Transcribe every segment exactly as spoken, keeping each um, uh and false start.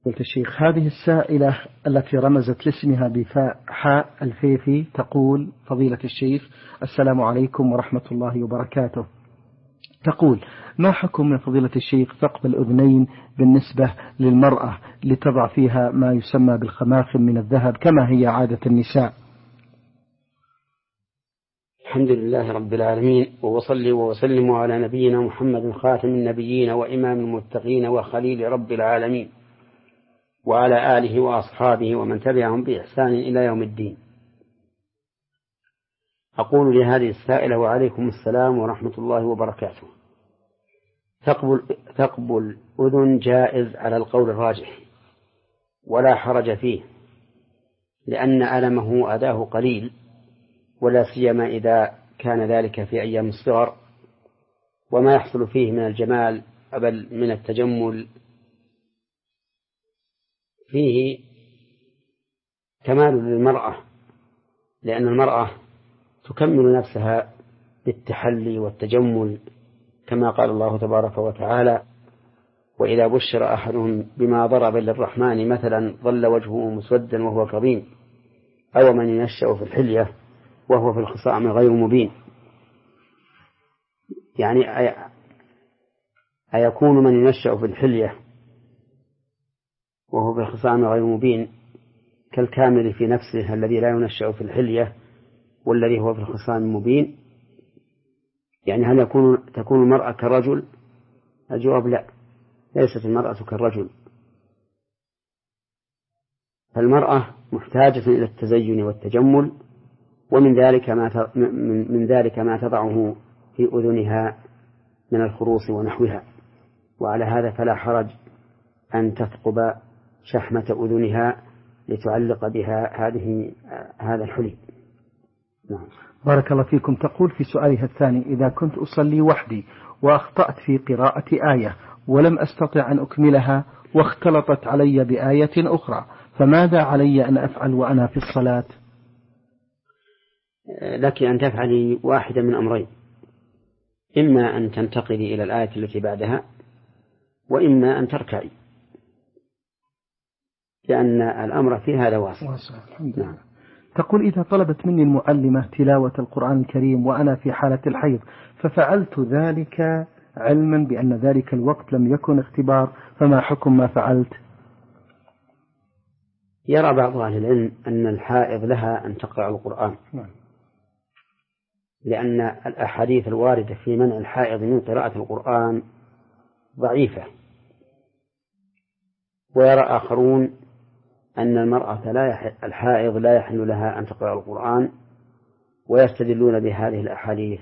قلت الشيخ، هذه السائلة التي رمزت لاسمها بفاء حاء الفيفي تقول: فضيلة الشيخ، السلام عليكم ورحمة الله وبركاته. تقول: ما حكم من فضيلة الشيخ ثقب الأذنين بالنسبة للمرأة لتضع فيها ما يسمى بالخماخم من الذهب كما هي عادة النساء؟ الحمد لله رب العالمين، وصلي وسلم على نبينا محمد خاتم النبيين وإمام المتقين وخليل رب العالمين، وعلى آله وأصحابه ومن تبعهم بإحسان إلى يوم الدين. أقول لهذه السائلة: وعليكم السلام ورحمة الله وبركاته. ثقب, ثقب الأذن جائز على القول الراجح ولا حرج فيه، لأن ألمه أداه قليل، ولا سيما إذا كان ذلك في أيام الصغر، وما يحصل فيه من الجمال بل من التجمل فيه كمال للمرأة، لأن المرأة تكمل نفسها بالتحلي والتجمل، كما قال الله تبارك وتعالى: وإذا بشر أحدهم بما ضرب للرحمن مثلا ظل وجهه مسودا وهو كظيم أو من ينشأ في الحلية وهو في الخصام غير مبين. يعني أيكون من ينشأ في الحلية وهو في الخصام غير مبين كالكامل في نفسه الذي لا ينشأ في الحلية والذي هو في الخصام مبين؟ يعني هل يكون تكون المرأة كالرجل؟ الجواب: لا، ليست المرأة كالرجل. فالمرأة محتاجة إلى التزين والتجمل، ومن ذلك ما من ذلك ما تضعه في أذنها من الخروص ونحوها، وعلى هذا فلا حرج أن تثقب شحمة أذنها لتعلق بها هذه هذا الحلي. نعم. بارك الله فيكم. تقول في سؤالها الثاني: إذا كنت أصلي وحدي وأخطأت في قراءة آية ولم أستطع أن أكملها واختلطت علي بآية أخرى، فماذا علي أن أفعل وأنا في الصلاة؟ لك أن تفعلي واحدة من أمرين: إما أن تنتقلي إلى الآية التي بعدها، وإما أن تركعي، لأن الأمر في هذا واسع. الحمد لله. تقول: إذا طلبت مني المعلمة تلاوة القرآن الكريم وأنا في حالة الحيض، ففعلت ذلك علما بأن ذلك الوقت لم يكن اختبار، فما حكم ما فعلت؟ يرى بعض أهل العلم أن الحائض لها أن تقرأ القرآن، لأن الأحاديث الواردة في منع الحائض من قراءة القرآن ضعيفة. ويرى آخرون أن المرأة لا يحل الحائض لا يحل لها أن تقرأ القرآن، ويستدلون بهذه الأحاديث.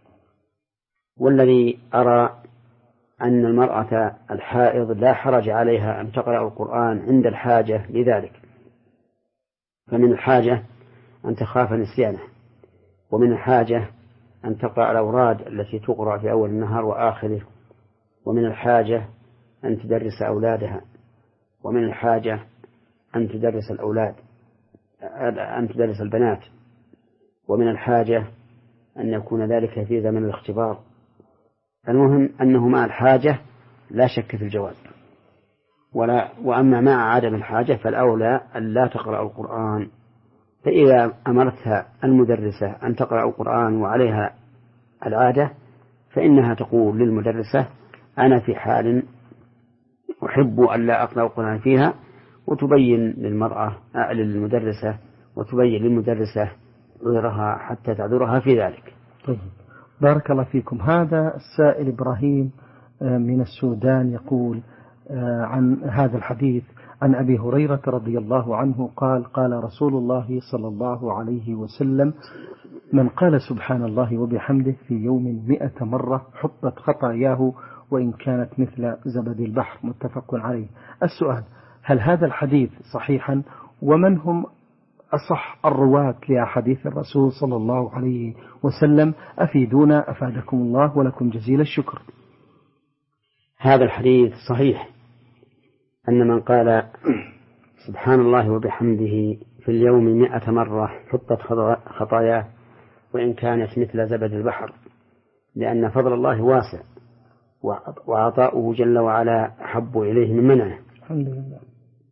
والذي أرى أن المرأة الحائض لا حرج عليها أن تقرأ القرآن عند الحاجة لذلك، فمن الحاجة أن تخاف نسيانه، ومن الحاجة أن تقرأ الأوراد التي تقرأ في أول النهار وآخره، ومن الحاجة أن تدرس أولادها، ومن الحاجة أن تدرس الأولاد أن تدرس البنات، ومن الحاجة أن يكون ذلك في زمن الاختبار. المهم أنه مع الحاجة لا شك في الجواز، ولا وأما مع عدم الحاجة فالأولى أن لا تقرأ القرآن. فإذا أمرتها المدرسة أن تقرأ القرآن وعليها العادة، فإنها تقول للمدرسة: أنا في حال أحب أن لا أقرأ القرآن فيها، وتبين للمرأة للمدرسة وتبين للمدرسة غيرها حتى تعذرها في ذلك. طيب. بارك الله فيكم. هذا السائل إبراهيم من السودان يقول عن هذا الحديث عن أبي هريرة رضي الله عنه قال: قال رسول الله صلى الله عليه وسلم: من قال سبحان الله وبحمده في يوم مئة مرة حطت خطاياه وإن كانت مثل زبد البحر. متفق عليه. السؤال: هل هذا الحديث صحيحا؟ ومن هم أصح الرواة لأحاديث الرسول صلى الله عليه وسلم؟ أفيدونا أفادكم الله ولكم جزيل الشكر. هذا الحديث صحيح، أن من قال سبحان الله وبحمده في اليوم مئة مرة حطت خطاياه وإن كانت مثل زبد البحر، لأن فضل الله واسع وعطاؤه جل وعلا أحب إليه من منعه. الحمد لله.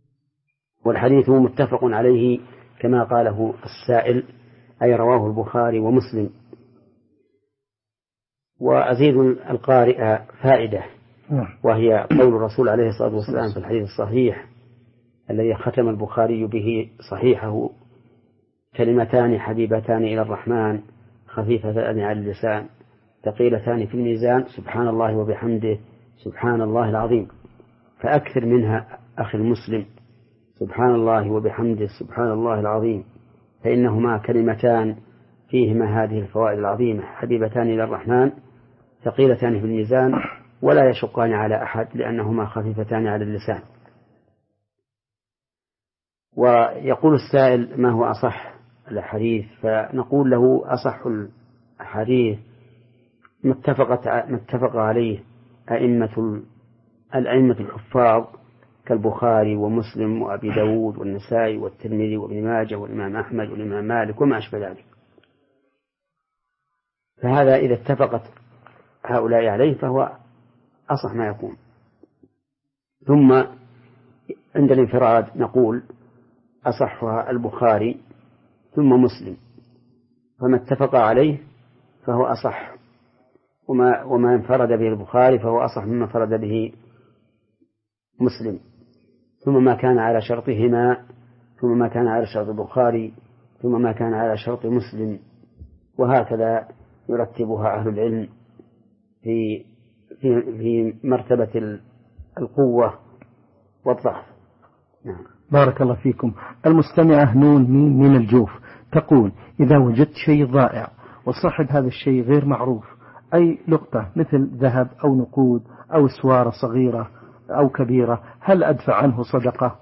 والحديث متفق عليه كما قاله السائل، أي رواه البخاري ومسلم. وأزيد القارئ فائدة، وهي قول الرسول عليه الصلاة والسلام في الحديث الصحيح الذي ختم البخاري به صحيحه: كلمتان حبيبتان إلى الرحمن خفيفتان على اللسان ثقيلتان في الميزان سبحان الله وبحمده سبحان الله العظيم. فأكثر منها أخي المسلم، سبحان الله وبحمده سبحان الله العظيم، فإنهما كلمتان فيهما هذه الفوائد العظيمة: حبيبتان إلى الرحمن ثقيلتان في الميزان ولا يشقان على أحد لأنهما خفيفتان على اللسان. ويقول السائل: ما هو أصح الحديث؟ فنقول له: أصح الحديث ما اتفق عليه أئمة الأئمة الحفاظ كالبخاري ومسلم وأبي داود والنسائي والترمذي وابن ماجه والإمام أحمد والإمام مالك وما أشبه ذلك. فهذا إذا اتفقت هؤلاء عليه فهو أصح ما يكون. ثم عند الانفراد نقول: أصحها البخاري ثم مسلم، فما اتفق عليه فهو أصح، وما, وما انفرد به البخاري فهو أصح مما انفرد به مسلم، ثم ما كان على شرطهما، ثم ما كان على شرط البخاري، ثم ما كان على شرط مسلم، وهكذا يرتبها أهل العلم في في في مرتبة القوة والضعف. نعم. بارك الله فيكم. المستمعة نون مين من الجوف تقول: إذا وجدت شيء ضائع وصاحب هذا الشيء غير معروف، أي لقطة مثل ذهب أو نقود أو سوارة صغيرة أو كبيرة، هل أدفع عنه صدقة؟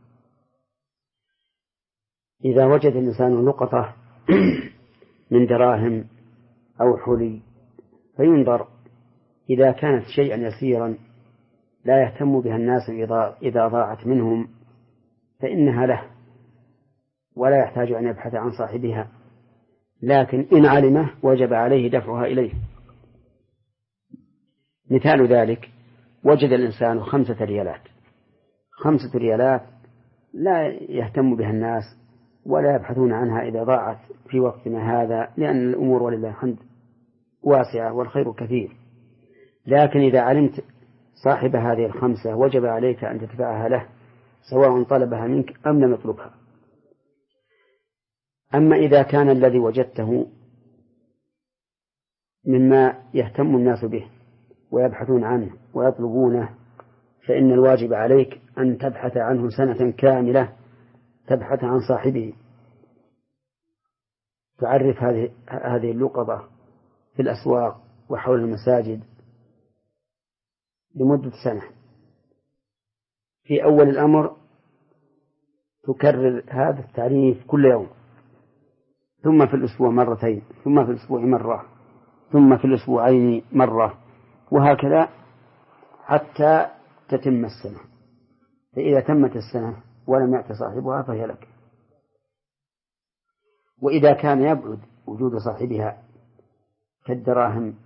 إذا وجد الإنسان لقطة من دراهم أو حلي فينظر، إذا كانت شيئا يسيرا لا يهتم بها الناس إذا ضاعت منهم فإنها له ولا يحتاج أن يبحث عن صاحبها، لكن إن علمه وجب عليه دفعها إليه. مثال ذلك: وجد الإنسان خمسة ريالات خمسة ريالات لا يهتم بها الناس ولا يبحثون عنها إذا ضاعت في وقتنا هذا، لأن الأمور ولله الحمد واسعة والخير كثير. لكن إذا علمت صاحب هذه الخمسة وجب عليك أن تدفعها له سواء طلبها منك أم لم يطلبها. أما إذا كان الذي وجدته مما يهتم الناس به ويبحثون عنه ويطلبونه فإن الواجب عليك أن تبحث عنه سنة كاملة، تبحث عن صاحبه، تعرف هذه هذه اللقطة في الأسواق وحول المساجد لمدة سنة. في أول الأمر تكرر هذا التعريف كل يوم، ثم في الأسبوع مرتين، ثم في الأسبوع مرة، ثم في الأسبوعين مرة، وهكذا حتى تتم السنة. فإذا تمت السنة ولم يأت صاحبها فهي لك. وإذا كان يبعد وجود صاحبها كالدراهم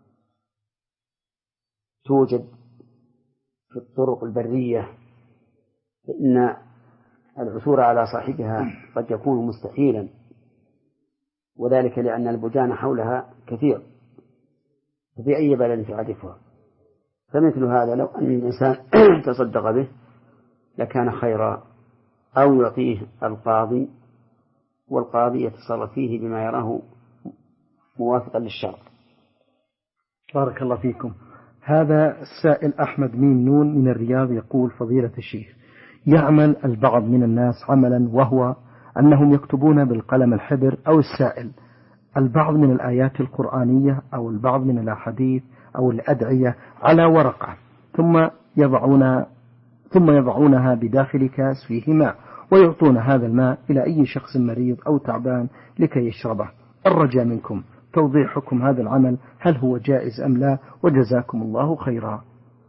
توجد في الطرق البرية فإن العثور على صاحبها قد يكون مستحيلا، وذلك لأن البلدان حولها كثير ففي أي بلد تعرفها. فمثل هذا لو أن الإنسان تصدق به لكان خيرا، أو يعطيه القاضي والقاضي يتصرف فيه بما يراه موافقا للشرع. بارك الله فيكم. هذا السائل أحمد مين نون من الرياض يقول: فضيلة الشيخ، يعمل البعض من الناس عملا وهو أنهم يكتبون بالقلم الحبر أو السائل البعض من الآيات القرآنية أو البعض من الأحاديث أو الأدعية على ورقة، ثم يضعون ثم يضعونها بداخل كاس فيه ماء ويعطون هذا الماء إلى أي شخص مريض أو تعبان لكي يشربه. الرجاء منكم توضيح حكم هذا العمل، هل هو جائز أم لا؟ وجزاكم الله خيرا.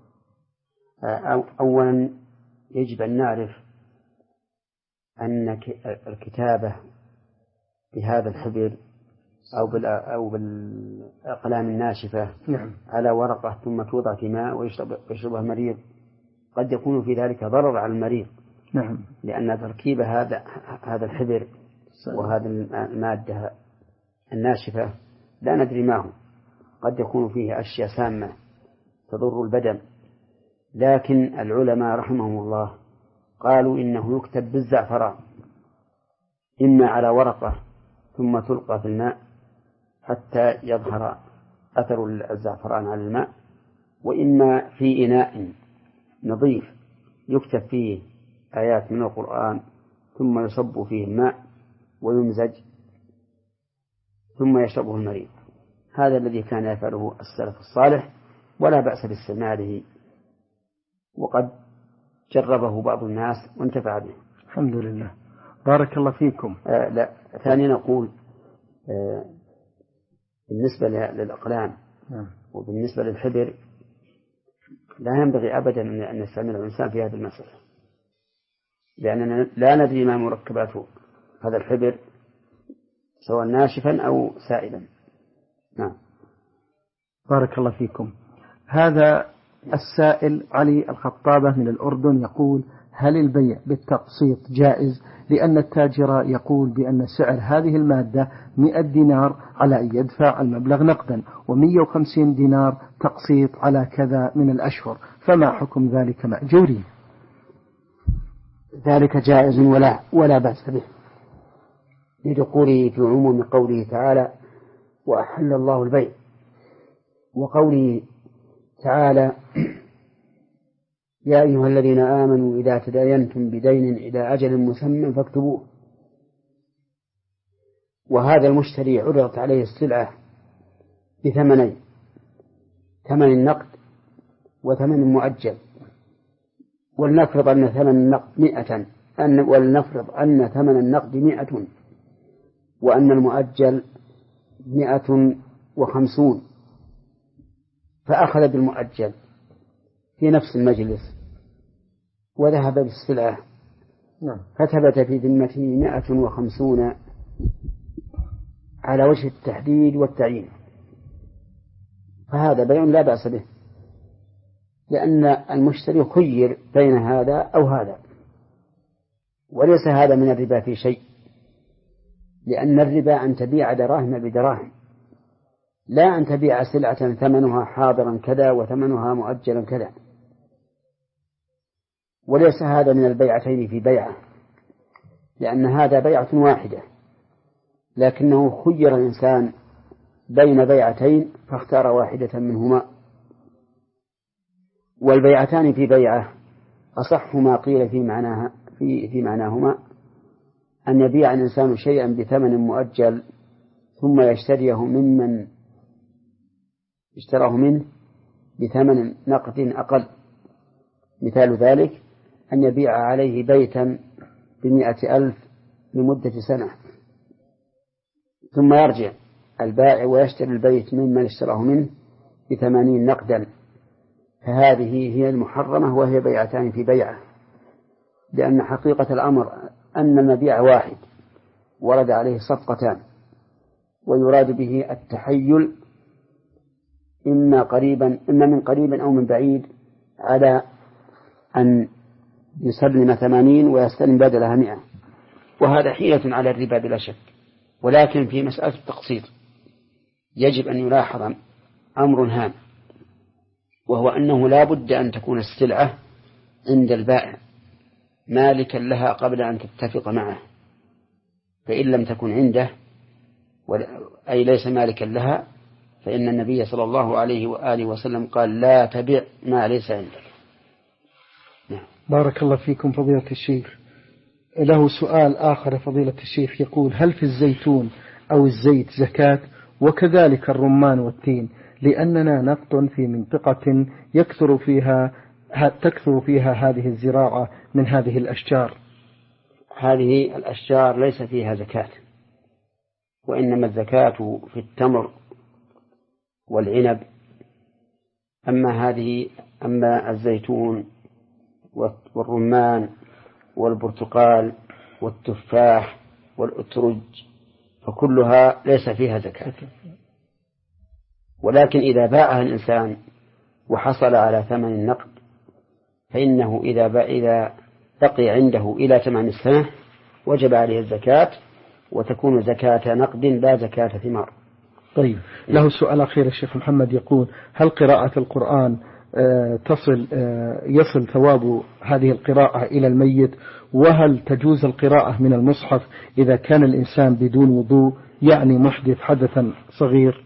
أولا يجب أن نعرف أن الكتابة بهذا الحبر أو أو بالأقلام الناشفة نعم. على ورقة ثم توضع في ماء ويشربها المريض قد يكون في ذلك ضرر على المريض، نعم. لأن تركيب هذا هذا الحبر وهذا المادة الناشفة لا ندري ما هو، قد يكون فيه أشياء سامة تضر البدن، لكن العلماء رحمهم الله قالوا إنه يكتب بالزعفران، إما على ورقة ثم تلقى في الماء حتى يظهر أثر الزعفران على الماء، وإما في إناء نظيف يكتب فيه آيات من القرآن ثم يصب فيه الماء ويمزج ثم يشربه المريض. هذا الذي كان يفعله السلف الصالح، ولا بأس باستعماله، وقد جربه بعض الناس وانتفع به. الحمد لله. بارك الله فيكم. آه لا ثانيا نقول آه بالنسبة للأقلام وبالنسبة للحبر لا ينبغي أبدا أن يستعمل الإنسان في هذه المسألة، لأننا لا ندري ما مركبات هذا الحبر سواء ناشفا أو سائلا. نعم. بارك الله فيكم. هذا السائل علي الخطابة من الأردن يقول: هل البيع بالتقسيط جائز؟ لأن التاجر يقول بأن سعر هذه المادة مئة دينار على أن يدفع المبلغ نقدا، ومئة وخمسين دينار تقسيط على كذا من الأشهر، فما حكم ذلك مأجورين؟ ذلك جائز ولا ولا بأس به، لدخوله في عموم قوله تعالى: وأحل الله البيع، وقوله تعالى: يا أيها الذين آمنوا إذا تداينتم بدين إلى أجل مسمى فاكتبوه. وهذا المشتري عرضت عليه السلعة بثمنين: ثمن النقد وثمن مؤجل، ولنفرض أن ثمن النقد مئة أن ولنفرض أن ثمن النقد مئة وأن المؤجل مئة وخمسون، فأخذ بالمؤجل في نفس المجلس وذهب بالسلعة فثبت في ذمته مئة وخمسون على وجه التحديد والتعيين، فهذا بيع لا بأس به، لأن المشتري خير بين هذا أو هذا، وليس هذا من الربا في شيء، لأن الربا أن تبيع دراهم بدراهم، لا أن تبيع سلعة ثمنها حاضرا كذا وثمنها مؤجلا كذا. وليس هذا من البيعتين في بيعة، لأن هذا بيعة واحدة، لكنه خير الإنسان بين بيعتين فاختار واحدة منهما. والبيعتان في بيعة أصح ما قيل في معناها في في معناهما أن يبيع الإنسان شيئا بثمن مؤجل ثم يشتريه ممن اشتراه منه بثمن نقد أقل. مثال ذلك أن يبيع عليه بيتا بمئة ألف لمدة سنة، ثم يرجع البائع ويشتري البيت ممن اشتراه منه بثمانين نقدا، فهذه هي المحرمة، وهي بيعتان في بيعة، لأن حقيقة الأمر أن المبيع واحد ورد عليه صفقتان، ويراد به التحيل إما قريبا إما من قريب أو من بعيد على أن يسلم ثمانين ويستلم بدلها مئة، وهذا حيلة على الربا بلا شك. ولكن في مسألة التقسيط يجب أن يلاحظ أمر هام، وهو أنه لا بد أن تكون السلعة عند البائع مالكا لها قبل أن تتفق معه، فإن لم تكن عنده أي ليس مالكا لها فإن النبي صلى الله عليه وآله وسلم قال: لا تبع ما ليس عندك. نعم. بارك الله فيكم فضيلة الشيخ. له سؤال آخر فضيلة الشيخ يقول: هل في الزيتون أو الزيت زكاة؟ وكذلك الرمان والتين، لأننا نقطن في منطقة يكثر فيها تكثر فيها هذه الزراعة من هذه الأشجار. هذه الأشجار ليس فيها زكاة، وإنما الزكاة في التمر والعنب. أما هذه أما الزيتون والرمان والبرتقال والتفاح والأترج فكلها ليس فيها زكاة، ولكن إذا باعها الإنسان وحصل على ثمن النقد فإنه إذا إذا بقي عنده إلى تمام السنة وجب عليه الزكاة، وتكون زكاة نقد لا زكاة ثمار. طيب، له سؤال أخير الشيخ محمد يقول: هل قراءة القرآن تصل يصل ثواب هذه القراءة إلى الميت؟ وهل تجوز القراءة من المصحف إذا كان الإنسان بدون وضوء، يعني محدث حدثا صغير؟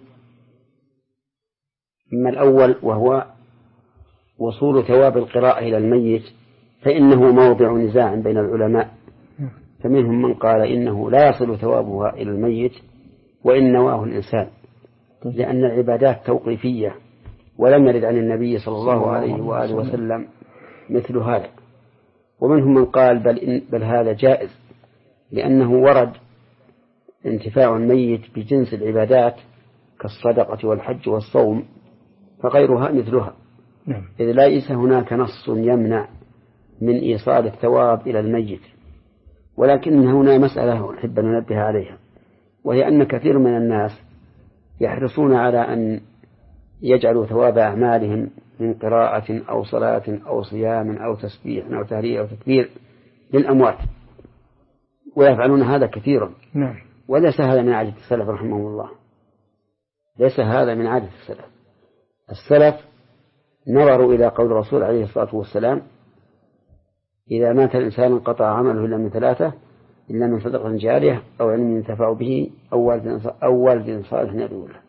أما الأول وهو وصول ثواب القراءة إلى الميت فإنه موضع نزاع بين العلماء، فمنهم من قال إنه لا يصل ثوابها إلى الميت وإن نواه الإنسان، لأن العبادات توقيفية ولم يرد عن النبي صلى الله عليه وآله وسلم مثل هذا. ومنهم من قال بل, إن بل هذا جائز، لأنه ورد انتفاع الميت بجنس العبادات كالصدقة والحج والصوم، فغيرها مثلها، إذ ليس هناك نص يمنع من إيصال الثواب إلى الميت. ولكن هنا مسألة أحب أن ننبه عليها، وهي أن كثير من الناس يحرصون على أن يجعلوا ثواب أعمالهم من قراءة أو صلاة أو صيام أو تسبيح أو تهليل أو تكبير للأموات، ويفعلون هذا كثيرا. نعم. وليس هذا من عادة السلف رحمه الله، ليس هذا من عادة السلف. السلف نظروا إلى قول الرسول عليه الصلاة والسلام: إذا مات الإنسان انقطع عمله إلا من ثلاثة، إلا من صدقة جارية أو علم ينتفع به أو والد صالح يدعو له.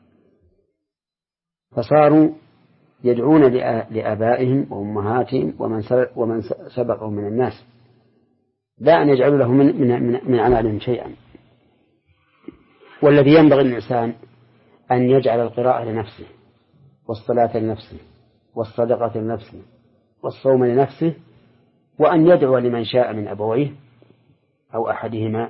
فصاروا يدعون لآبائهم وأمهاتهم ومن سبقهم من الناس، لا أن يجعلوا له من, من, من أعمالهم شيئا. والذي ينبغي الإنسان أن يجعل القراءة لنفسه، والصلاة لنفسه، والصدقة لنفسه، والصوم لنفسه، وأن يدعو لمن شاء من أبويه أو أحدهما،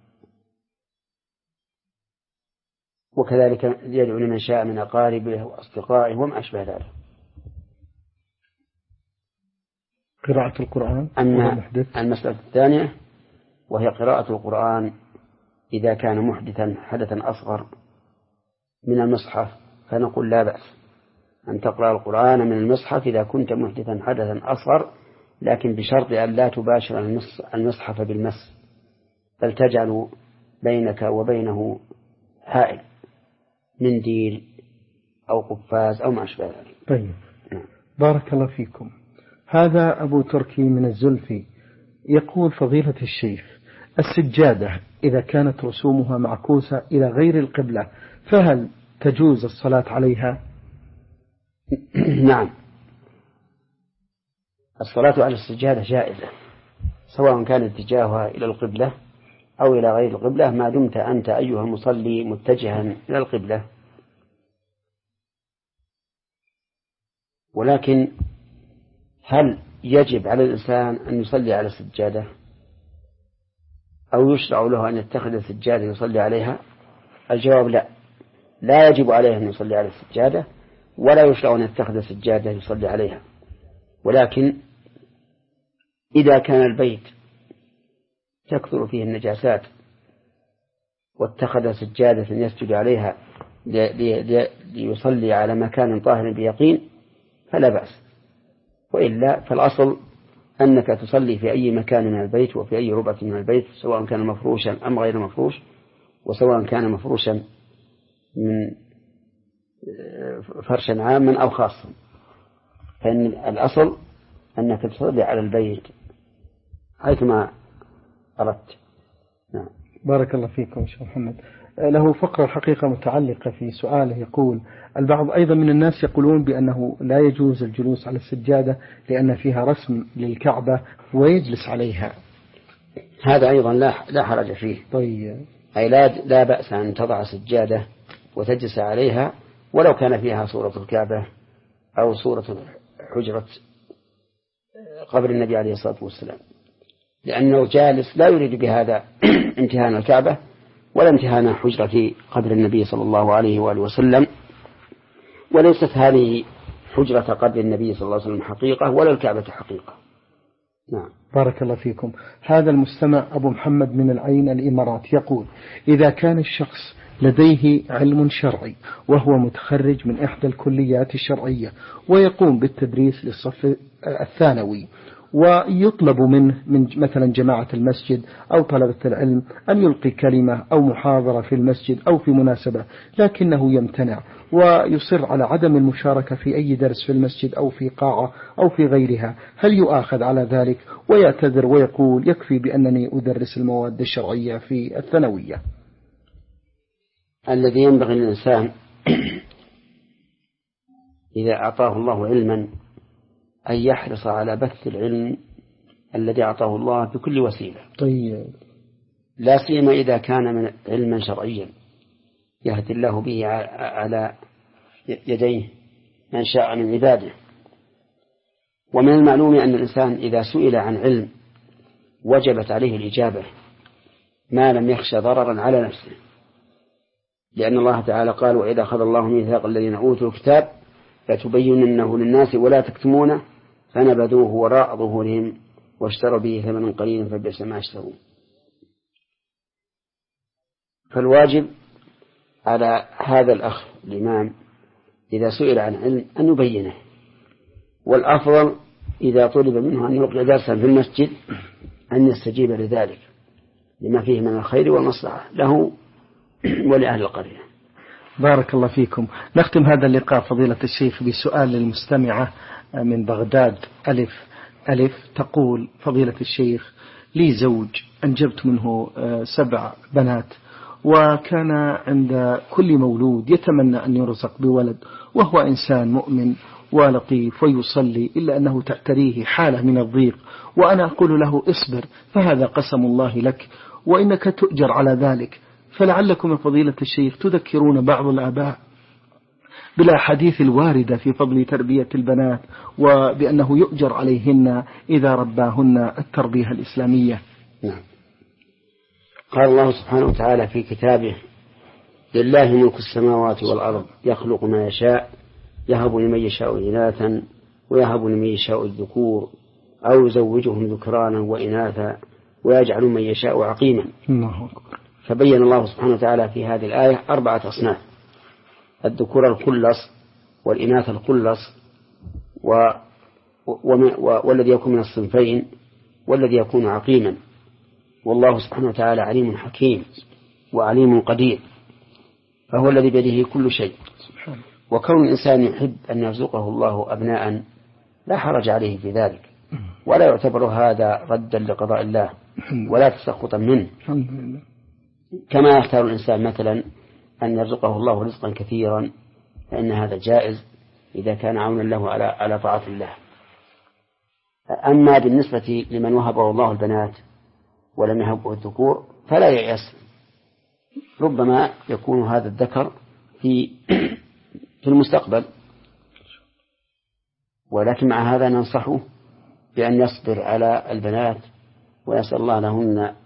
وكذلك يدعو لمن شاء من أقاربه وأصدقائه وما أشبه ذلك. قراءة القرآن. أما المسألة الثانية وهي قراءة القرآن إذا كان محدثا حدثا أصغر من المصحف، فنقول لا بأس أن تقرأ القرآن من المصحف إذا كنت محدثا حدثا أصغر، لكن بشرط أن لا تباشر المصحف بالمس، بل تجعل بينك وبينه حائل، منديل أو قفاز أو ما أشبه ذلك. طيب، بارك الله فيكم. هذا أبو تركي من الزلفي يقول: فضيلة الشيخ، السجادة إذا كانت رسومها معكوسة إلى غير القبلة فهل تجوز الصلاة عليها؟ نعم، الصلاة على السجادة جائزة، سواء كان اتجاهها إلى القبلة أو إلى غير القبلة، ما دمت أنت أيها المصلي متجها إلى القبلة. ولكن هل يجب على الإنسان أن يصلي على السجادة أو يشرع له أن يتخذ السجادة يصلي عليها؟ الجواب لا، لا يجب عليه أن يصلي على السجادة، ولا يشرع أن يتخذ السجادة يصلي عليها. ولكن إذا كان البيت تكثر فيه النجاسات واتخذ سجادة يسجد عليها ليصلي على مكان طاهر بيقين فلا بأس، وإلا فالأصل أنك تصلي في أي مكان من البيت وفي أي ربعة من البيت، سواء كان مفروشا أم غير مفروش، وسواء كان مفروشا من فرشا عاما أو خاصا، فإن الأصل أنك تصلي على البيت حيثما أردت. نعم. بارك الله فيكم شيخ محمد. له فقرة حقيقة متعلقة في سؤاله، يقول: البعض أيضا من الناس يقولون بأنه لا يجوز الجلوس على السجادة لأن فيها رسم للكعبة ويجلس عليها. هذا أيضا لا لا حرج فيه. طيب. أي لا لا بأس أن تضع سجادة وتجلس عليها ولو كان فيها صورة الكعبة أو صورة حجرة قبر النبي عليه الصلاة والسلام، لأنه جالس لا يريد بهذا امتهان الكعبة ولا امتهان حجرة قبر النبي صلى الله عليه وآله وسلم، وليست هذه حجرة قبر النبي صلى الله عليه وسلم حقيقة ولا الكعبة حقيقة. نعم. بارك الله فيكم. هذا المستمع أبو محمد من العين الإمارات يقول: إذا كان الشخص لديه علم شرعي وهو متخرج من إحدى الكليات الشرعية ويقوم بالتدريس للصف الثانوي، ويطلب منه من مثلا جماعة المسجد أو طلبة العلم أن يلقي كلمة أو محاضرة في المسجد أو في مناسبة، لكنه يمتنع ويصر على عدم المشاركة في أي درس في المسجد أو في قاعة أو في غيرها، هل يؤاخذ على ذلك ويعتذر ويقول يكفي بأنني أدرس المواد الشرعية في الثانوية؟ الذي ينبغي للإنسان إذا أعطاه الله علما أن يحرص على بث العلم الذي أعطاه الله بكل وسيلة. طيب. لا سيما إذا كان من علما شرعيا يهدي الله به على يديه من شاء من عباده. ومن المعلوم أن الإنسان إذا سئل عن علم وجبت عليه الإجابة ما لم يخشى ضررا على نفسه، لأن الله تعالى قال: وإذا أخذ الله ميثاق الذين أوتوا الكتاب لتبيننه للناس ولا تكتمونه فنبذوه وراء ظهورهم واشتروا به ثمنا قليلا فبئس ما اشتروا. فالواجب على هذا الأخ الإمام إذا سئل عن علم أن يبينه، والأفضل إذا طلب منه أن يلقي درسا في المسجد أن يستجيب لذلك لما فيه من الخير والمصلحة له ولأهل القرية. بارك الله فيكم. نختم هذا اللقاء فضيلة الشيخ بسؤال للمستمعة من بغداد ألف ألف تقول: فضيلة الشيخ، لي زوج أنجبت منه سبع بنات، وكان عند كل مولود يتمنى أن يرزق بولد، وهو إنسان مؤمن ولطيف ويصلي، إلا أنه تأتريه حالة من الضيق، وأنا أقول له: اصبر فهذا قسم الله لك وإنك تؤجر على ذلك. فلعلكم يا فضيلة الشيخ تذكرون بعض الآباء بالأحاديث الواردة في فضل تربية البنات وبأنه يؤجر عليهن إذا رباهن التربية الإسلامية. نعم. قال الله سبحانه وتعالى في كتابه: لله ملك السماوات والأرض يخلق ما يشاء يهب لمن يشاء إناثا ويهب لمن يشاء الذكور أو يزوجهم ذكرانا وإناثا ويجعل من يشاء عقيما. الله أكبر. فبين الله سبحانه وتعالى في هذه الآية أربعة أصناف: الذكور الخلص والإناث الخلص و... و... والذي يكون من الصنفين والذي يكون عقيما. والله سبحانه وتعالى عليم حكيم وعليم قدير، فهو الذي بيده كل شيء. وكون الإنسان يحب أن يرزقه الله أبناء لا حرج عليه في ذلك، ولا يعتبر هذا ردا لقضاء الله ولا تسخطا منه، كما يختار الإنسان مثلا أن يرزقه الله رزقا كثيرا، فإن هذا جائز إذا كان عونا له على على طاعة الله. أما بالنسبة لمن وهبه الله البنات ولم يهبه الذكور فلا ييأس، ربما يكون هذا الذكر في في المستقبل، ولكن مع هذا ننصحه بأن يصبر على البنات ويسأل الله لهن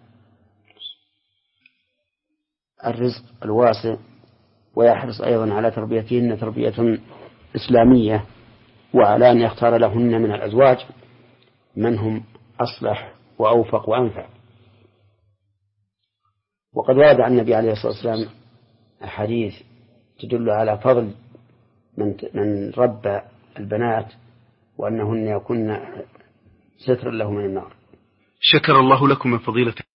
الرزق الواسع، ويحرص أيضا على تربيتهن تربية إسلامية، وعلى أن يختار لهن من الأزواج من هم أصلح وأوفق وأنفع. وقد ورد عن النبي عليه الصلاة والسلام أحاديث تدل على فضل من من ربى البنات وأنهن يكون ستر له من النار. شكر الله لكم من فضيلة